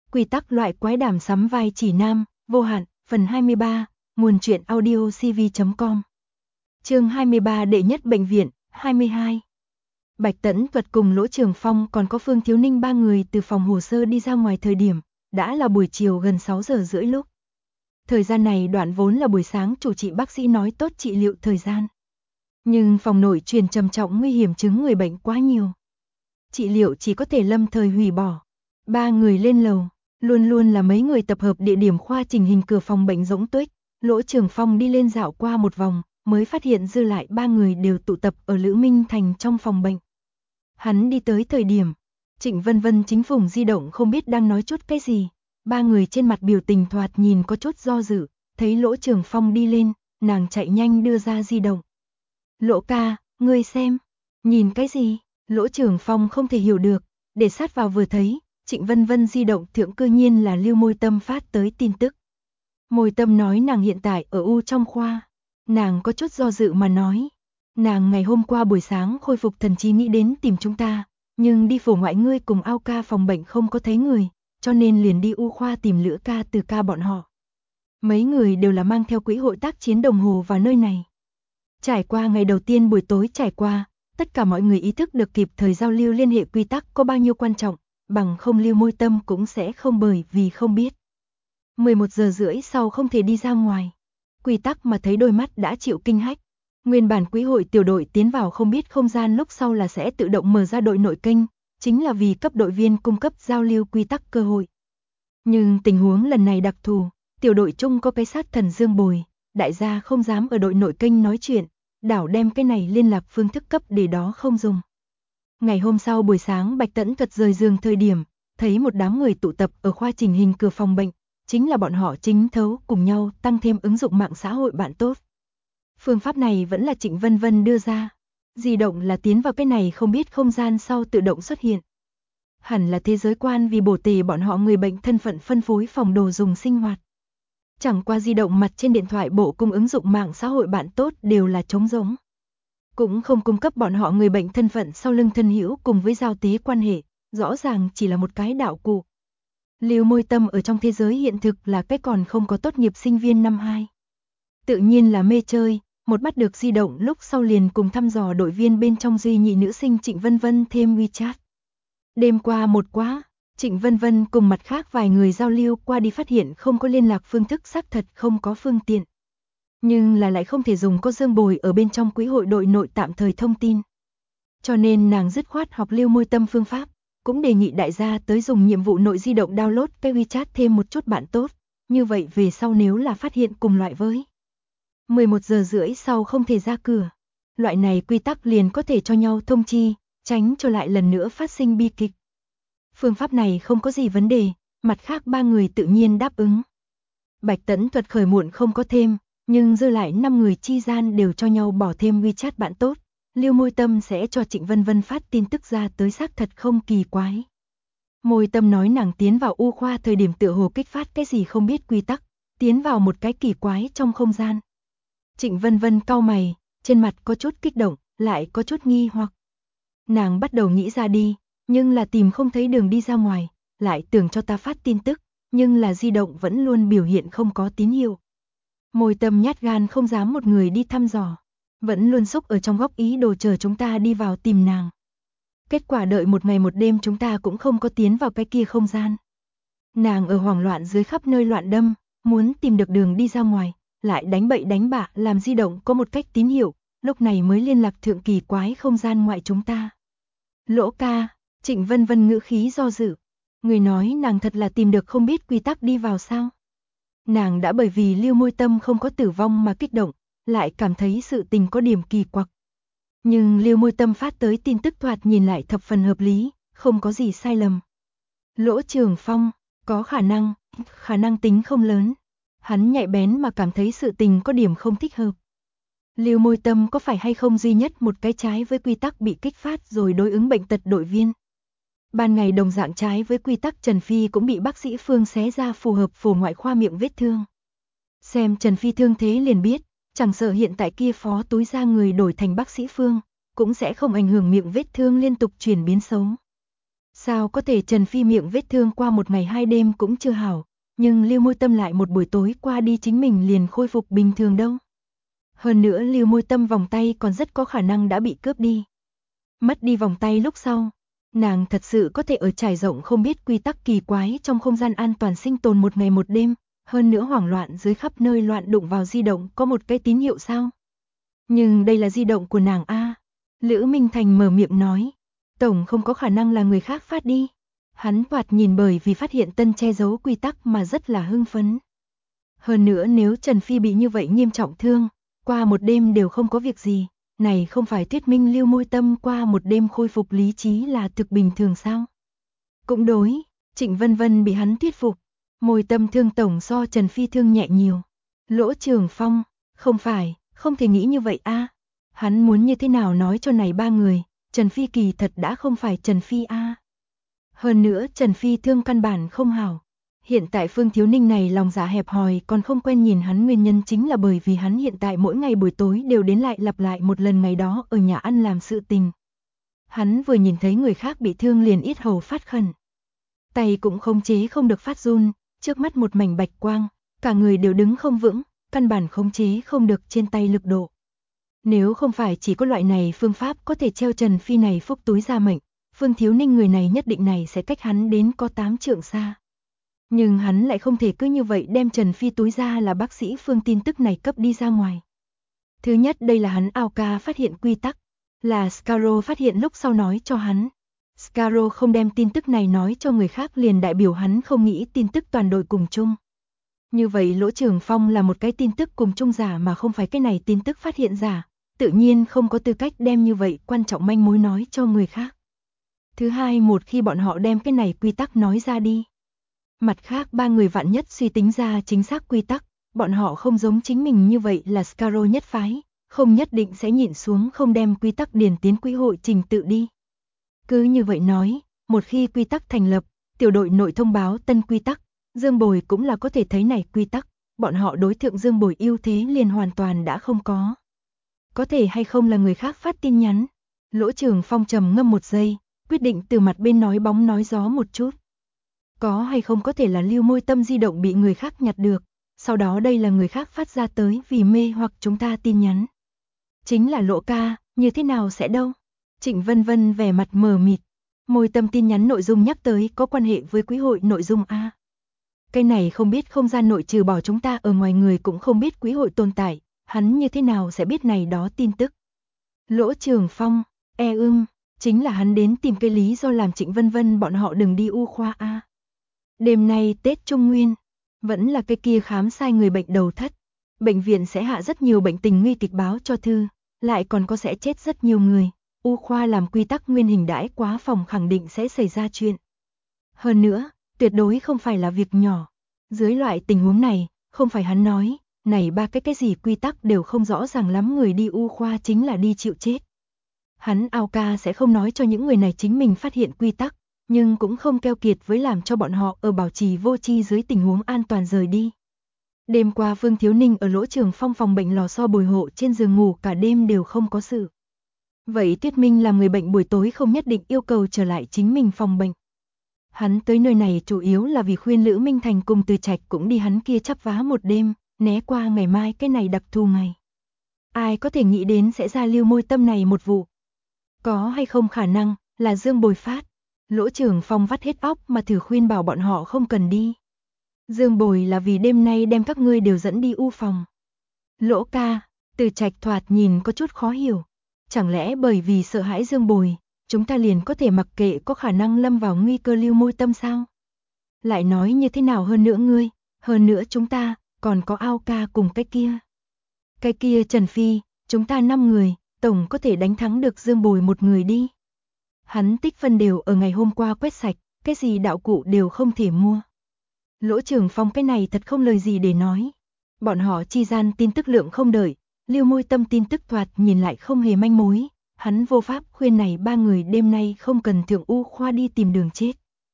Quy tắc loại quái đàm sắm vai chỉ nam, vô hạn, phần 23, nguồn truyện audio cv.com. Chương 23 đệ nhất bệnh viện, 22. Bạch Tẫn Tuật cùng Lỗ Trường Phong còn có Phương Thiếu Ninh ba người từ phòng hồ sơ đi ra ngoài thời điểm, đã là buổi chiều gần 6 giờ rưỡi lúc. Thời gian này đoạn vốn là buổi sáng chủ trị bác sĩ nói tốt trị liệu thời gian. Nhưng phòng nội truyền trầm trọng nguy hiểm chứng người bệnh quá nhiều. Trị liệu chỉ có thể lâm thời hủy bỏ. Ba người lên lầu, luôn luôn là mấy người tập hợp địa điểm khoa chỉnh hình cửa phòng bệnh rỗng tuếch. Lỗ Trường Phong đi lên dạo qua một vòng, mới phát hiện dư lại ba người đều tụ tập ở Lữ Minh Thành trong phòng bệnh. Hắn đi tới thời điểm, Trịnh Vân Vân chính phủng di động không biết đang nói chút cái gì. Ba người trên mặt biểu tình thoạt nhìn có chút do dự, thấy Lỗ Trường Phong đi lên, nàng chạy nhanh đưa ra di động. Lỗ ca, ngươi xem, nhìn cái gì? Lỗ Trường Phong không thể hiểu được, để sát vào vừa thấy, Trịnh Vân Vân di động thượng cư nhiên là Lưu Môi Tâm phát tới tin tức. Môi Tâm nói nàng hiện tại ở U trong khoa. Nàng có chút do dự mà nói. Nàng ngày hôm qua buổi sáng khôi phục thần trí nghĩ đến tìm chúng ta, nhưng đi phổ ngoại ngươi cùng Ao ca phòng bệnh không có thấy người, cho nên liền đi U khoa tìm Lữ ca Từ ca bọn họ. Mấy người đều là mang theo quỹ hội tác chiến đồng hồ vào nơi này. Trải qua ngày đầu tiên buổi tối trải qua, tất cả mọi người ý thức được kịp thời giao lưu liên hệ quy tắc có bao nhiêu quan trọng, bằng không Lưu Môi Tâm cũng sẽ không bởi vì không biết. 11 giờ rưỡi sau không thể đi ra ngoài. Quy tắc mà thấy đôi mắt đã chịu kinh hách. Nguyên bản quỹ hội tiểu đội tiến vào không biết không gian lúc sau là sẽ tự động mở ra đội nội kênh, chính là vì cấp đội viên cung cấp giao lưu quy tắc cơ hội. Nhưng tình huống lần này đặc thù, tiểu đội chung có cái sát thần Dương Bồi, đại gia không dám ở đội nội kênh nói chuyện, đảo đem cái này liên lạc phương thức cấp để đó không dùng. Ngày hôm sau buổi sáng Bạch Tẫn Tuật rời giường thời điểm, thấy một đám người tụ tập ở khoa chỉnh hình cửa phòng bệnh, chính là bọn họ chính thấu cùng nhau tăng thêm ứng dụng mạng xã hội bạn tốt. Phương pháp này vẫn là Trịnh Vân Vân đưa ra. Di động là tiến vào cái này không biết không gian sau tự động xuất hiện. Hẳn là thế giới quan vì bổ tề bọn họ người bệnh thân phận phân phối phòng đồ dùng sinh hoạt. Chẳng qua di động mặt trên điện thoại bộ cung ứng dụng mạng xã hội bạn tốt đều là trống rỗng. Cũng không cung cấp bọn họ người bệnh thân phận sau lưng thân hữu cùng với giao tế quan hệ, rõ ràng chỉ là một cái đạo cụ. Lưu Môi Tâm ở trong thế giới hiện thực là cái còn không có tốt nghiệp sinh viên năm 2. Tự nhiên là mê chơi, một bắt được di động lúc sau liền cùng thăm dò đội viên bên trong duy nhị nữ sinh Trịnh Vân Vân thêm WeChat. Đêm qua một quá, Trịnh Vân Vân cùng mặt khác vài người giao lưu qua đi phát hiện không có liên lạc phương thức xác thật không có phương tiện. Nhưng là lại không thể dùng có Dương Bồi ở bên trong quỹ hội đội nội tạm thời thông tin. Cho nên nàng dứt khoát học Lưu Môi Tâm phương pháp, cũng đề nghị đại gia tới dùng nhiệm vụ nội di động download cái WeChat thêm một chút bạn tốt, như vậy về sau nếu là phát hiện cùng loại với 11 giờ rưỡi sau không thể ra cửa. Loại này quy tắc liền có thể cho nhau thông chi, tránh cho lại lần nữa phát sinh bi kịch. Phương pháp này không có gì vấn đề, mặt khác ba người tự nhiên đáp ứng. Bạch Tẫn Tuật khởi muộn không có thêm, nhưng dư lại 5 người chi gian đều cho nhau bỏ thêm WeChat bạn tốt. Lưu Môi Tâm sẽ cho Trịnh Vân Vân phát tin tức ra tới xác thật không kỳ quái. Môi Tâm nói nàng tiến vào U khoa thời điểm tựa hồ kích phát cái gì không biết quy tắc, tiến vào một cái kỳ quái trong không gian. Trịnh Vân Vân cau mày, trên mặt có chút kích động, lại có chút nghi hoặc. Nàng bắt đầu nghĩ ra đi, nhưng là tìm không thấy đường đi ra ngoài, lại tưởng cho ta phát tin tức, nhưng là di động vẫn luôn biểu hiện không có tín hiệu. Môi Tâm nhát gan không dám một người đi thăm dò, vẫn luôn xúc ở trong góc ý đồ chờ chúng ta đi vào tìm nàng. Kết quả đợi một ngày một đêm chúng ta cũng không có tiến vào cái kia không gian. Nàng ở hoảng loạn dưới khắp nơi loạn đâm, muốn tìm được đường đi ra ngoài, lại đánh bậy đánh bạ làm di động có một cách tín hiệu, lúc này mới liên lạc thượng kỳ quái không gian ngoại chúng ta. Lỗ ca, Trịnh Vân Vân ngữ khí do dự. Người nói nàng thật là tìm được không biết quy tắc đi vào sao? Nàng đã bởi vì Lưu Môi Tâm không có tử vong mà kích động, lại cảm thấy sự tình có điểm kỳ quặc. Nhưng Lưu Môi Tâm phát tới tin tức thoạt nhìn lại thập phần hợp lý, không có gì sai lầm. Lỗ Trường Phong, có khả năng tính không lớn. Hắn nhạy bén mà cảm thấy sự tình có điểm không thích hợp. Lưu Môi Tâm có phải hay không duy nhất một cái trái với quy tắc bị kích phát rồi đối ứng bệnh tật đội viên. Ban ngày đồng dạng trái với quy tắc Trần Phi cũng bị bác sĩ Phương xé ra phù hợp phổ ngoại khoa miệng vết thương. Xem Trần Phi thương thế liền biết, chẳng sợ hiện tại kia phó túi ra người đổi thành bác sĩ Phương, cũng sẽ không ảnh hưởng miệng vết thương liên tục chuyển biến xấu. Sao có thể Trần Phi miệng vết thương qua một ngày hai đêm cũng chưa hảo, nhưng Lưu Môi Tâm lại một buổi tối qua đi chính mình liền khôi phục bình thường đâu. Hơn nữa Lưu Môi Tâm vòng tay còn rất có khả năng đã bị cướp đi. Mất đi vòng tay lúc sau, nàng thật sự có thể ở trải rộng không biết quy tắc kỳ quái trong không gian an toàn sinh tồn một ngày một đêm, hơn nữa hoảng loạn dưới khắp nơi loạn đụng vào di động có một cái tín hiệu sao? Nhưng đây là di động của nàng a. Lữ Minh Thành mở miệng nói, tổng không có khả năng là người khác phát đi. Hắn thoạt nhìn bởi vì phát hiện tân che giấu quy tắc mà rất là hưng phấn. Hơn nữa nếu Trần Phi bị như vậy nghiêm trọng thương, qua một đêm đều không có việc gì, này không phải thuyết minh Lưu Môi Tâm qua một đêm khôi phục lý trí là thực bình thường sao? Cũng đối, Trịnh Vân Vân bị hắn thuyết phục, Môi Tâm thương tổng so Trần Phi thương nhẹ nhiều. Lỗ Trường Phong, không phải, không thể nghĩ như vậy a. Hắn muốn như thế nào nói cho này ba người, Trần Phi kỳ thật đã không phải Trần Phi a. Hơn nữa Trần Phi thương căn bản không hảo. Hiện tại Phương Thiếu Ninh này lòng dạ hẹp hòi còn không quen nhìn hắn nguyên nhân chính là bởi vì hắn hiện tại mỗi ngày buổi tối đều đến lại lặp lại một lần ngày đó ở nhà ăn làm sự tình. Hắn vừa nhìn thấy người khác bị thương liền yết hầu phát khẩn. Tay cũng khống chế không được phát run, trước mắt một mảnh bạch quang, cả người đều đứng không vững, căn bản khống chế không được trên tay lực độ. Nếu không phải chỉ có loại này phương pháp có thể treo Trần Phi này phúc túi ra mệnh, Phương Thiếu Ninh người này nhất định này sẽ cách hắn đến có 8 trượng xa. Nhưng hắn lại không thể cứ như vậy đem Trần Phi túi ra là bác sĩ Phương tin tức này cấp đi ra ngoài. Thứ nhất đây là hắn ao ca phát hiện quy tắc, là Scarrow phát hiện lúc sau nói cho hắn. Scarrow không đem tin tức này nói cho người khác liền đại biểu hắn không nghĩ tin tức toàn đội cùng chung. Như vậy Lỗ Trường Phong là một cái tin tức cùng chung giả mà không phải cái này tin tức phát hiện giả, tự nhiên không có tư cách đem như vậy quan trọng manh mối nói cho người khác. Thứ hai một khi bọn họ đem cái này quy tắc nói ra đi. Mặt khác ba người vạn nhất suy tính ra chính xác quy tắc, bọn họ không giống chính mình như vậy là Scarrow nhất phái, không nhất định sẽ nhịn xuống không đem quy tắc điền tiến quỹ hội trình tự đi. Cứ như vậy nói, một khi quy tắc thành lập, tiểu đội nội thông báo tân quy tắc, Dương Bồi cũng là có thể thấy này quy tắc, bọn họ đối thượng Dương Bồi ưu thế liền hoàn toàn đã không có. Có thể hay không là người khác phát tin nhắn. Lỗ Trường Phong trầm ngâm một giây, quyết định từ mặt bên nói bóng nói gió một chút. Có hay không có thể là Lưu Môi Tâm di động bị người khác nhặt được, sau đó đây là người khác phát ra tới vì mê hoặc chúng ta tin nhắn. Chính là Lỗ ca, như thế nào sẽ đâu? Trịnh Vân Vân vẻ mặt mờ mịt, Môi Tâm tin nhắn nội dung nhắc tới có quan hệ với quỹ hội nội dung a. Cái này không biết không gian nội trừ bỏ chúng ta ở ngoài người cũng không biết quỹ hội tồn tại, hắn như thế nào sẽ biết này đó tin tức. Lỗ Trường Phong, chính là hắn đến tìm cái lý do làm Trịnh Vân Vân bọn họ đừng đi U khoa a. Đêm nay Tết Trung Nguyên, vẫn là cái kia khám sai người bệnh đầu thất. Bệnh viện sẽ hạ rất nhiều bệnh tình nguy kịch báo cho thư, lại còn có sẽ chết rất nhiều người. U khoa làm quy tắc nguyên hình đãi quá phòng khẳng định sẽ xảy ra chuyện. Hơn nữa, tuyệt đối không phải là việc nhỏ. Dưới loại tình huống này, không phải hắn nói, này ba cái gì quy tắc đều không rõ ràng lắm người đi U khoa chính là đi chịu chết. Hắn ao ca sẽ không nói cho những người này chính mình phát hiện quy tắc, nhưng cũng không keo kiệt với làm cho bọn họ ở bảo trì vô tri dưới tình huống an toàn rời đi. Đêm qua Phương Thiếu Ninh ở Lỗ Trường Phong phòng bệnh lò xo bồi hộ trên giường ngủ cả đêm đều không có sự. Vậy thuyết minh là người bệnh buổi tối không nhất định yêu cầu trở lại chính mình phòng bệnh. Hắn tới nơi này chủ yếu là vì khuyên Lữ Minh Thành cùng Từ Trạch cũng đi hắn kia chắp vá một đêm, né qua ngày mai cái này đặc thù ngày. Ai có thể nghĩ đến sẽ ra Lưu Môi Tâm này một vụ. Có hay không khả năng là Dương Bồi phát. Lỗ Trường Phong vắt hết óc mà thử khuyên bảo bọn họ không cần đi. Dương Bồi là vì đêm nay đem các ngươi đều dẫn đi U phòng. Lỗ ca, Từ Trạch thoạt nhìn có chút khó hiểu. Chẳng lẽ bởi vì sợ hãi Dương Bồi, chúng ta liền có thể mặc kệ có khả năng lâm vào nguy cơ Lưu Môi Tâm sao? Lại nói như thế nào hơn nữa ngươi, hơn nữa chúng ta, còn có ao ca cùng cái kia. Cái kia Trần Phi, chúng ta 5 người, tổng có thể đánh thắng được Dương Bồi một người đi. Hắn tích phân đều ở ngày hôm qua quét sạch, cái gì đạo cụ đều không thể mua. Lỗ Trường Phong cái này thật không lời gì để nói. Bọn họ chi gian tin tức lượng không đợi, Lưu Môi Tâm tin tức thoạt nhìn lại không hề manh mối. Hắn vô pháp khuyên này ba người đêm nay không cần thượng U khoa đi tìm đường chết.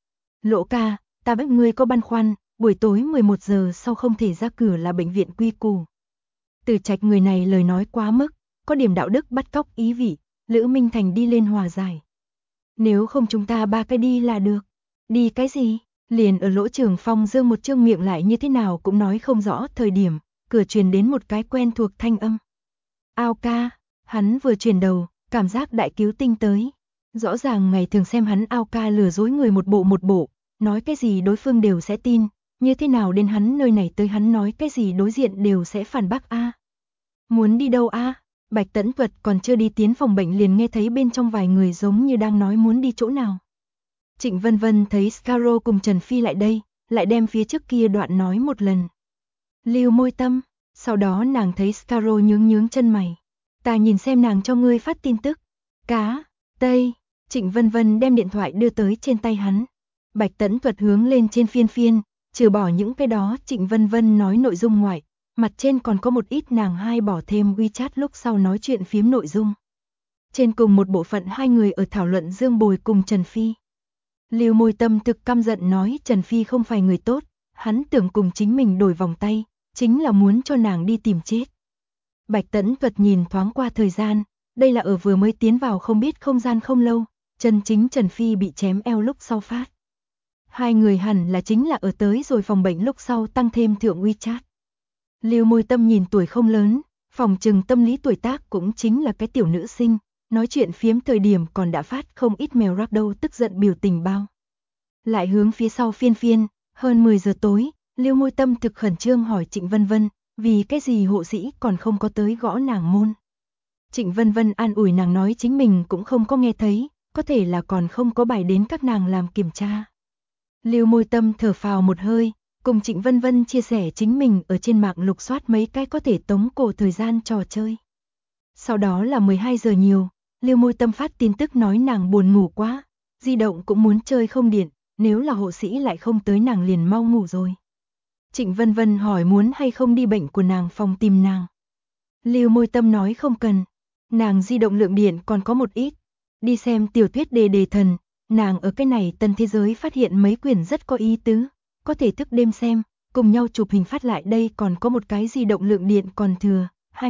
Lỗ ca, ta biết ngươi có băn khoăn, buổi tối 11 giờ sau không thể ra cửa là bệnh viện quy củ. Từ Trạch người này lời nói quá mức, có điểm đạo đức bắt cóc ý vị, Lữ Minh Thành đi lên hòa giải. Nếu không chúng ta ba cái đi là được. Đi cái gì? Liền ở Lỗ Trường Phong dương một trương miệng lại như thế nào cũng nói không rõ thời điểm, cửa truyền đến một cái quen thuộc thanh âm. Ao ca, hắn vừa chuyển đầu, cảm giác đại cứu tinh tới. Rõ ràng ngày thường xem hắn ao ca lừa dối người một bộ, nói cái gì đối phương đều sẽ tin, như thế nào đến hắn nơi này tới hắn nói cái gì đối diện đều sẽ phản bác a. Muốn đi đâu a? Bạch Tẫn Tuật còn chưa đi tiến phòng bệnh liền nghe thấy bên trong vài người giống như đang nói muốn đi chỗ nào. Trịnh Vân Vân thấy Scarrow cùng Trần Phi lại đây, lại đem phía trước kia đoạn nói một lần. Lưu Môi Tâm, sau đó nàng thấy Scarrow nhướng chân mày. Ta nhìn xem nàng cho ngươi phát tin tức. Cá, Tây, Trịnh Vân Vân đem điện thoại đưa tới trên tay hắn. Bạch Tẫn Tuật hướng lên trên phiên, trừ bỏ những cái đó Trịnh Vân Vân nói nội dung ngoại, mặt trên còn có một ít nàng hai bỏ thêm WeChat lúc sau nói chuyện phiếm nội dung. Trên cùng một bộ phận hai người ở thảo luận Dương Bồi cùng Trần Phi. Lưu Môi Tâm thực căm giận nói Trần Phi không phải người tốt, hắn tưởng cùng chính mình đổi vòng tay, chính là muốn cho nàng đi tìm chết. Bạch Tẫn Tuật nhìn thoáng qua thời gian, đây là ở vừa mới tiến vào không biết không gian không lâu, chân chính Trần Phi bị chém eo lúc sau phát. Hai người hẳn là chính là ở tới rồi phòng bệnh lúc sau tăng thêm thượng WeChat. Lưu Môi Tâm nhìn tuổi không lớn, phòng trừng tâm lý tuổi tác cũng chính là cái tiểu nữ sinh, nói chuyện phiếm thời điểm còn đã phát không ít mèo rắc đâu tức giận biểu tình bao. Lại hướng phía sau phiên, hơn 10 giờ tối, Lưu Môi Tâm thực khẩn trương hỏi Trịnh Vân Vân, vì cái gì hộ sĩ còn không có tới gõ nàng môn. Trịnh Vân Vân an ủi nàng nói chính mình cũng không có nghe thấy, có thể là còn không có bài đến các nàng làm kiểm tra. Lưu Môi Tâm thở phào một hơi, cùng Trịnh Vân Vân chia sẻ chính mình ở trên mạng lục soát mấy cái có thể tống cổ thời gian trò chơi. Sau đó là 12 giờ nhiều, Lưu Môi Tâm phát tin tức nói nàng buồn ngủ quá, di động cũng muốn chơi không điện, nếu là hộ sĩ lại không tới nàng liền mau ngủ rồi. Trịnh Vân Vân hỏi muốn hay không đi bệnh của nàng phòng tìm nàng. Lưu Môi Tâm nói không cần, nàng di động lượng điện còn có một ít, đi xem tiểu thuyết đề thần, nàng ở cái này tân thế giới phát hiện mấy quyển rất có ý tứ, có thể thức đêm xem, cùng nhau chụp hình phát lại đây còn có một cái di động lượng điện còn thừa,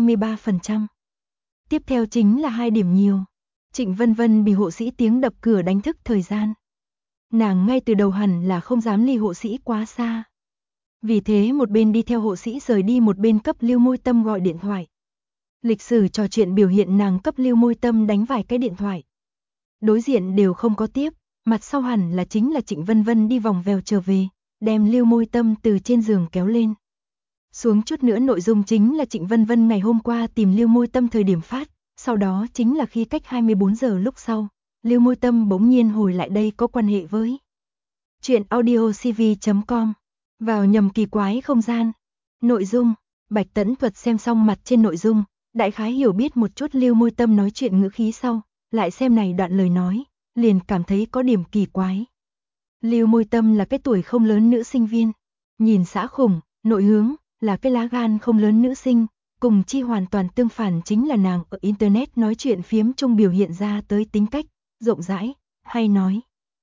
23%. Tiếp theo chính là 2 điểm nhiều. Trịnh Vân Vân bị hộ sĩ tiếng đập cửa đánh thức thời gian. Nàng ngay từ đầu hẳn là không dám ly hộ sĩ quá xa. Vì thế một bên đi theo hộ sĩ rời đi một bên cấp Lưu Môi Tâm gọi điện thoại. Lịch sử trò chuyện biểu hiện nàng cấp Lưu Môi Tâm đánh vài cái điện thoại. Đối diện đều không có tiếp, mặt sau hẳn là chính là Trịnh Vân Vân đi vòng vèo trở về, đem Lưu Môi Tâm từ trên giường kéo lên. Xuống chút nữa nội dung chính là Trịnh Vân Vân ngày hôm qua tìm Lưu Môi Tâm thời điểm phát, sau đó chính là khi cách 24 giờ lúc sau, Lưu Môi Tâm bỗng nhiên hồi lại đây có quan hệ với chuyện audiocv.com, vào nhầm kỳ quái không gian. Nội dung, Bạch Tẫn Thuật xem xong mặt trên nội dung, đại khái hiểu biết một chút Lưu Môi Tâm nói chuyện ngữ khí sau, lại xem này đoạn lời nói, liền cảm thấy có điểm kỳ quái. Lưu Môi Tâm là cái tuổi không lớn nữ sinh viên, nhìn xã khủng, nội hướng, là cái lá gan không lớn nữ sinh, cùng chi hoàn toàn tương phản chính là nàng ở internet nói chuyện phiếm chung biểu hiện ra tới tính cách, rộng rãi, hay nói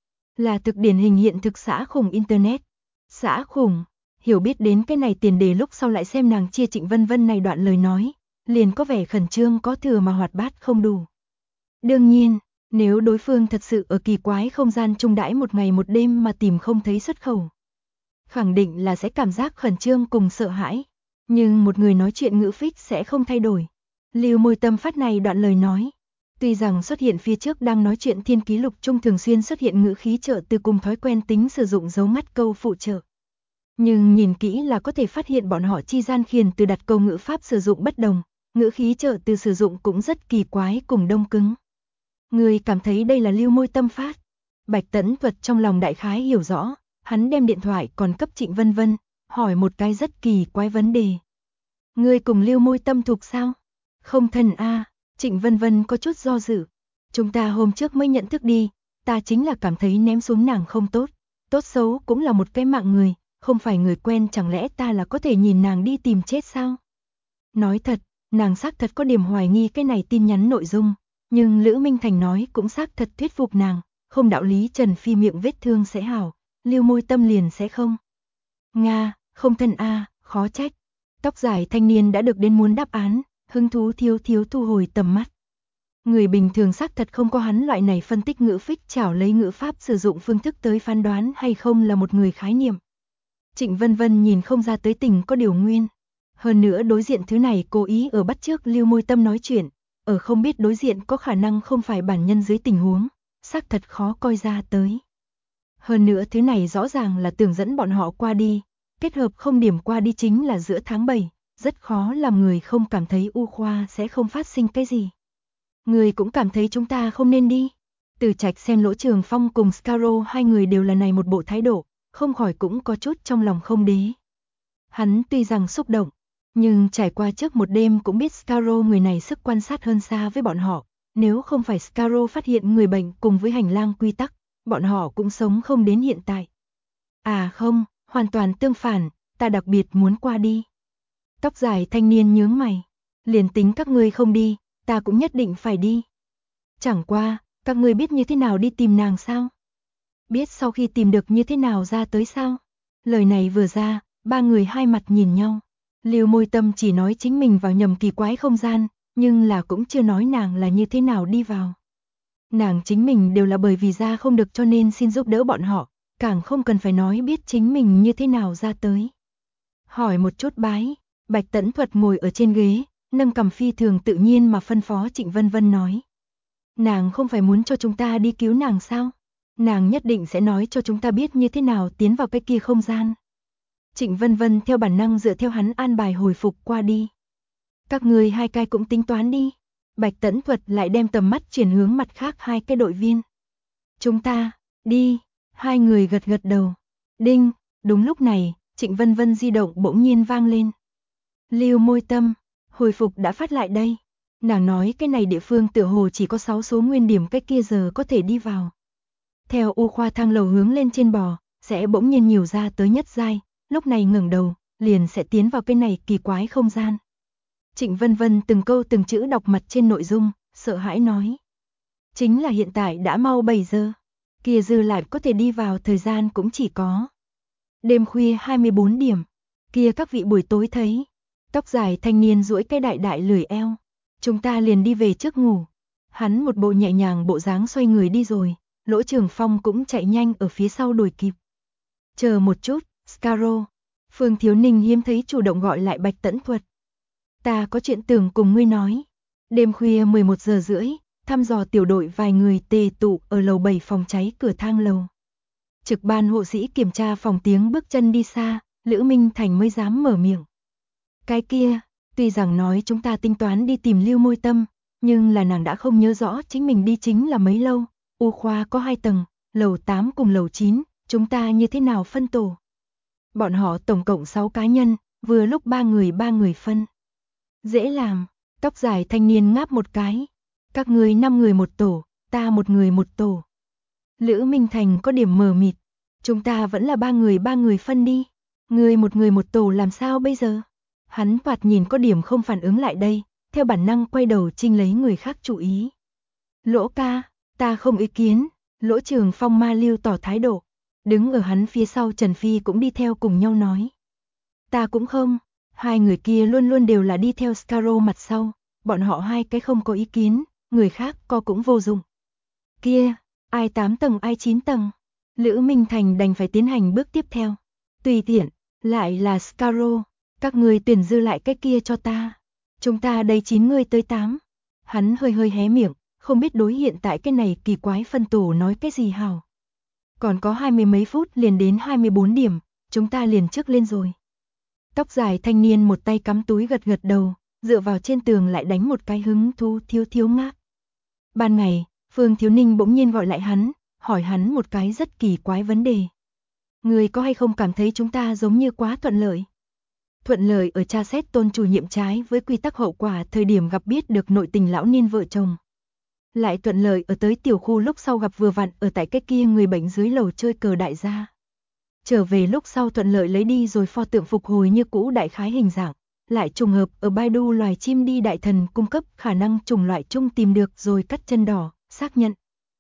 là thực điển hình hiện thực xã khủng internet. Xã khủng, hiểu biết đến cái này tiền đề lúc sau lại xem nàng chia Trịnh Vân Vân này đoạn lời nói, liền có vẻ khẩn trương có thừa mà hoạt bát không đủ. Đương nhiên, nếu đối phương thật sự ở kỳ quái không gian chung đãi một ngày một đêm mà tìm không thấy xuất khẩu, khẳng định là sẽ cảm giác khẩn trương cùng sợ hãi. Nhưng một người nói chuyện ngữ phích sẽ không thay đổi. Lưu Môi Tâm phát này đoạn lời nói. Tuy rằng xuất hiện phía trước đang nói chuyện thiên ký lục chung thường xuyên xuất hiện ngữ khí trợ từ cùng thói quen tính sử dụng dấu ngắt câu phụ trợ. Nhưng nhìn kỹ là có thể phát hiện bọn họ chi gian khiền từ đặt câu ngữ pháp sử dụng bất đồng, ngữ khí trợ từ sử dụng cũng rất kỳ quái cùng đông cứng. Người cảm thấy đây là Lưu Môi Tâm phát. Bạch Tẫn Thuật trong lòng đại khái hiểu rõ, hắn đem điện thoại còn cấp Trịnh Vân Vân, hỏi một cái rất kỳ quái vấn đề. Ngươi cùng Lưu Môi Tâm thuộc sao? Không thân a. Trịnh Vân Vân có chút do dự. Chúng ta hôm trước mới nhận thức đi, ta chính là cảm thấy ném xuống nàng không tốt, tốt xấu cũng là một cái mạng người, không phải người quen chẳng lẽ ta là có thể nhìn nàng đi tìm chết sao? Nói thật, nàng xác thật có điểm hoài nghi cái này tin nhắn nội dung, nhưng Lữ Minh Thành nói cũng xác thật thuyết phục nàng, không đạo lý Trần Phi miệng vết thương sẽ hảo, Lưu Môi Tâm liền sẽ không. Nga, không thân a, khó trách. Tóc dài thanh niên đã được đến muốn đáp án, hứng thú thiếu thu hồi tầm mắt. Người bình thường xác thật không có hắn loại này phân tích ngữ phích chảo lấy ngữ pháp sử dụng phương thức tới phán đoán hay không là một người khái niệm. Trịnh Vân Vân nhìn không ra tới tình có điều nguyên. Hơn nữa đối diện thứ này cố ý ở bắt chước Lưu Môi Tâm nói chuyện, ở không biết đối diện có khả năng không phải bản nhân dưới tình huống, xác thật khó coi ra tới. Hơn nữa thứ này rõ ràng là tưởng dẫn bọn họ qua đi, kết hợp không điểm qua đi chính là giữa tháng 7, rất khó làm người không cảm thấy U Khoa sẽ không phát sinh cái gì. Người cũng cảm thấy chúng ta không nên đi. Từ Trạch xem Lỗ Trường Phong cùng Scarrow hai người đều là này một bộ thái độ, không khỏi cũng có chút trong lòng không đế. Hắn tuy rằng xúc động, nhưng trải qua trước một đêm cũng biết Scarrow người này sức quan sát hơn xa với bọn họ, nếu không phải Scarrow phát hiện người bệnh cùng với hành lang quy tắc, bọn họ cũng sống không đến hiện tại. À không, hoàn toàn tương phản, ta đặc biệt muốn qua đi. Tóc dài thanh niên nhướng mày, liền tính các ngươi không đi, ta cũng nhất định phải đi. Chẳng qua, các ngươi biết như thế nào đi tìm nàng sao? Biết sau khi tìm được như thế nào ra tới sao? Lời này vừa ra, ba người hai mặt nhìn nhau. Lưu Môi Tâm chỉ nói chính mình vào nhầm kỳ quái không gian, nhưng là cũng chưa nói nàng là như thế nào đi vào. Nàng chính mình đều là bởi vì ra không được cho nên xin giúp đỡ bọn họ, càng không cần phải nói biết chính mình như thế nào ra tới. Hỏi một chút bái, Bạch Tẫn Thuật ngồi ở trên ghế, nâng cằm phi thường tự nhiên mà phân phó Trịnh Vân Vân nói. Nàng không phải muốn cho chúng ta đi cứu nàng sao? Nàng nhất định sẽ nói cho chúng ta biết như thế nào tiến vào cái kia không gian. Trịnh Vân Vân theo bản năng dựa theo hắn an bài hồi phục qua đi. Các người hai cái cũng tính toán đi. Bạch Tẫn Thuật lại đem tầm mắt chuyển hướng mặt khác hai cái đội viên. Chúng ta, đi. Hai người gật gật đầu. Đinh, đúng lúc này, Trịnh Vân Vân di động bỗng nhiên vang lên. Lưu Môi Tâm, hồi phục đã phát lại đây. Nàng nói cái này địa phương tựa hồ chỉ có 6 số nguyên điểm cách kia giờ có thể đi vào. Theo U Khoa thang lầu hướng lên trên bò, sẽ bỗng nhiên nhiều ra tới nhất giai, lúc này ngẩng đầu, liền sẽ tiến vào cái này kỳ quái không gian. Trịnh Vân Vân từng câu từng chữ đọc mặt trên nội dung, sợ hãi nói. Chính là hiện tại đã mau 7 giờ, kia dư lại có thể đi vào thời gian cũng chỉ có đêm khuya 24 điểm, kia các vị buổi tối thấy. Tóc dài thanh niên duỗi cái đại đại lười eo. Chúng ta liền đi về trước ngủ. Hắn một bộ nhẹ nhàng bộ dáng xoay người đi rồi, Lỗ Trường Phong cũng chạy nhanh ở phía sau đuổi kịp. Chờ một chút, Scarrow. Phương Thiếu Ninh hiếm thấy chủ động gọi lại Bạch Tẫn Thuật. Ta có chuyện tưởng cùng ngươi nói. Đêm khuya 11 giờ rưỡi, thăm dò tiểu đội vài người tề tụ ở lầu 7 phòng cháy cửa thang lầu. Trực ban hộ sĩ kiểm tra phòng tiếng bước chân đi xa, Lữ Minh Thành mới dám mở miệng. Cái kia, tuy rằng nói chúng ta tính toán đi tìm Lưu Môi Tâm, nhưng là nàng đã không nhớ rõ chính mình đi chính là mấy lâu. U Khoa có 2 tầng, lầu 8 cùng lầu 9, chúng ta như thế nào phân tổ? Bọn họ tổng cộng 6 cá nhân, vừa lúc 3 người phân. Dễ làm, tóc dài thanh niên ngáp một cái. Các ngươi 5 người một tổ, ta một người một tổ. Lữ Minh Thành có điểm mờ mịt. Chúng ta vẫn là 3 người phân đi. Người một tổ làm sao bây giờ? Hắn thoạt nhìn có điểm không phản ứng lại đây, theo bản năng quay đầu trinh lấy người khác chú ý. Lỗ ca, ta không ý kiến. Lỗ Trường Phong ma lưu tỏ thái độ. Đứng ở hắn phía sau Trần Phi cũng đi theo cùng nhau nói. Ta cũng không. Hai người kia luôn luôn đều là đi theo Scarrow mặt sau. Bọn họ hai cái không có ý kiến, người khác co cũng vô dụng. Kia, ai 8 tầng ai 9 tầng. Lữ Minh Thành đành phải tiến hành bước tiếp theo. Tùy tiện, lại là Scarrow. Các người tuyển dư lại cái kia cho ta. Chúng ta đây 9 người tới 8. Hắn hơi hé miệng, không biết đối hiện tại cái này kỳ quái phân tổ nói cái gì hảo. Còn có 20 mấy phút liền đến 24 điểm, chúng ta liền trước lên rồi. Tóc dài thanh niên một tay cắm túi gật gật đầu, dựa vào trên tường lại đánh một cái hứng thú thiếu ngáp. Ban ngày, Phương Thiếu Ninh bỗng nhiên gọi lại hắn, hỏi hắn một cái rất kỳ quái vấn đề. Người có hay không cảm thấy chúng ta giống như quá thuận lợi? Thuận lợi ở tra xét tôn chủ nhiệm trái với quy tắc hậu quả thời điểm gặp biết được nội tình lão niên vợ chồng. Lại thuận lợi ở tới tiểu khu lúc sau gặp vừa vặn ở tại cái kia người bệnh dưới lầu chơi cờ đại gia. Trở về lúc sau thuận lợi lấy đi rồi pho tượng phục hồi như cũ đại khái hình dạng. Lại trùng hợp ở Baidu loài chim đi đại thần cung cấp khả năng chủng loại chung tìm được rồi cắt chân đỏ, xác nhận.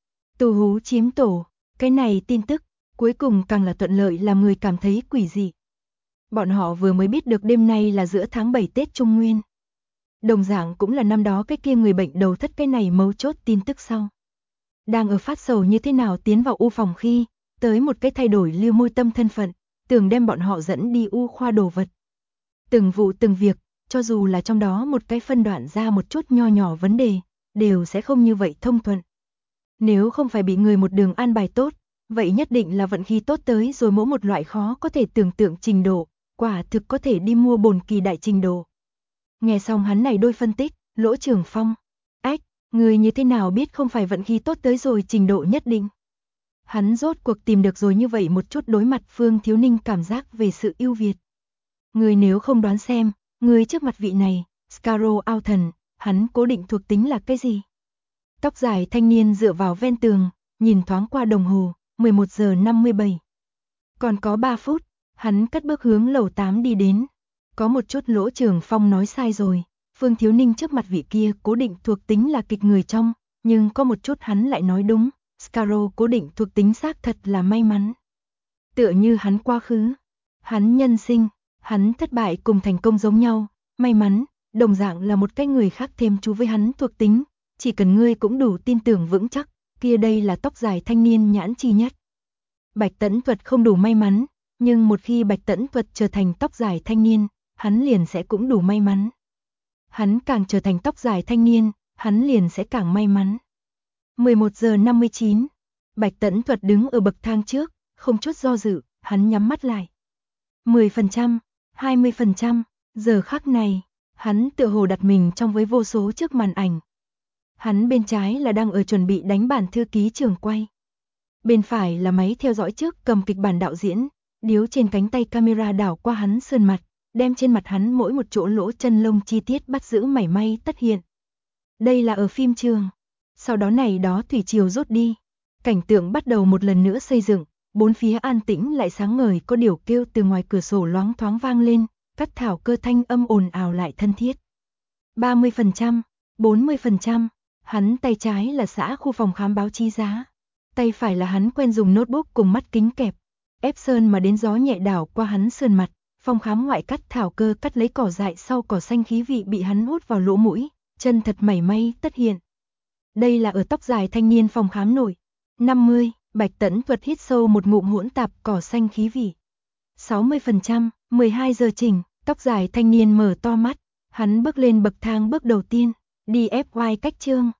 Tù hú chiếm tổ, cái này tin tức, cuối cùng càng là thuận lợi làm người cảm thấy quỷ dị. Bọn họ vừa mới biết được đêm nay là giữa tháng 7 Tết Trung Nguyên. Đồng dạng cũng là năm đó cái kia người bệnh đầu thất cái này mấu chốt tin tức sau. Đang ở phát sầu như thế nào tiến vào u phòng khi, tới một cái thay đổi Lưu Môi Tâm thân phận, tưởng đem bọn họ dẫn đi u khoa đồ vật. Từng vụ từng việc, cho dù là trong đó một cái phân đoạn ra một chút nho nhỏ vấn đề, đều sẽ không như vậy thông thuận. Nếu không phải bị người một đường an bài tốt, vậy nhất định là vận khí tốt tới rồi mỗi một loại khó có thể tưởng tượng trình độ, quả thực có thể đi mua bồn kỳ đại trình độ. Nghe xong hắn này đôi phân tích, Lỗ Trường Phong, ách, người như thế nào biết không phải vận khí tốt tới rồi trình độ nhất định. Hắn rốt cuộc tìm được rồi như vậy một chút đối mặt Phương Thiếu Ninh cảm giác về sự ưu việt. Người nếu không đoán xem, người trước mặt vị này, Scarrow Alton, hắn cố định thuộc tính là cái gì? Tóc dài thanh niên dựa vào ven tường, nhìn thoáng qua đồng hồ, 11 giờ 57. Còn có 3 phút, hắn cất bước hướng lầu 8 đi đến. Có một chút Lỗ Trường Phong nói sai rồi, Phương Thiếu Ninh trước mặt vị kia cố định thuộc tính là kịch người trong, nhưng có một chút hắn lại nói đúng, Scarrow cố định thuộc tính xác thật là may mắn. Tựa như hắn quá khứ, hắn nhân sinh, hắn thất bại cùng thành công giống nhau, may mắn, đồng dạng là một cái người khác thêm chú với hắn thuộc tính, chỉ cần ngươi cũng đủ tin tưởng vững chắc, kia đây là tóc dài thanh niên nhãn chi nhất. Bạch Tẫn Thuật không đủ may mắn, nhưng một khi Bạch Tẫn Thuật trở thành tóc dài thanh niên, hắn liền sẽ cũng đủ may mắn. Hắn càng trở thành tóc dài thanh niên, hắn liền sẽ càng may mắn. 11 giờ 59, Bạch Tẫn Thuật đứng ở bậc thang trước, không chút do dự, hắn nhắm mắt lại. 10%, 20%, giờ khắc này, hắn tựa hồ đặt mình trong với vô số trước màn ảnh. Hắn bên trái là đang ở chuẩn bị đánh bản thư ký trường quay. Bên phải là máy theo dõi trước cầm kịch bản đạo diễn, điếu trên cánh tay camera đảo qua hắn sườn mặt, đem trên mặt hắn mỗi một chỗ lỗ chân lông chi tiết bắt giữ mảy may tất hiện. Đây là ở phim trường. Sau đó này đó thủy triều rút đi. Cảnh tượng bắt đầu một lần nữa xây dựng, bốn phía an tĩnh lại sáng ngời có điều kêu từ ngoài cửa sổ loáng thoáng vang lên, cắt thảo cơ thanh âm ồn ào lại thân thiết. 30%, 40%, hắn tay trái là xã khu phòng khám báo chí giá. Tay phải là hắn quen dùng notebook cùng mắt kính kẹp. Ép sơn mà đến gió nhẹ đảo qua hắn sườn mặt, phòng khám ngoại cắt thảo cơ cắt lấy cỏ dại sau cỏ xanh khí vị bị hắn hút vào lỗ mũi, chân thật mảy may tất hiện. Đây là ở tóc dài thanh niên phòng khám nổi. 50, Bạch Tẫn Thuật hít sâu một ngụm hỗn tạp cỏ xanh khí vị. 60%, 12 giờ chỉnh, tóc dài thanh niên mở to mắt, hắn bước lên bậc thang bước đầu tiên, đi FY cách chương.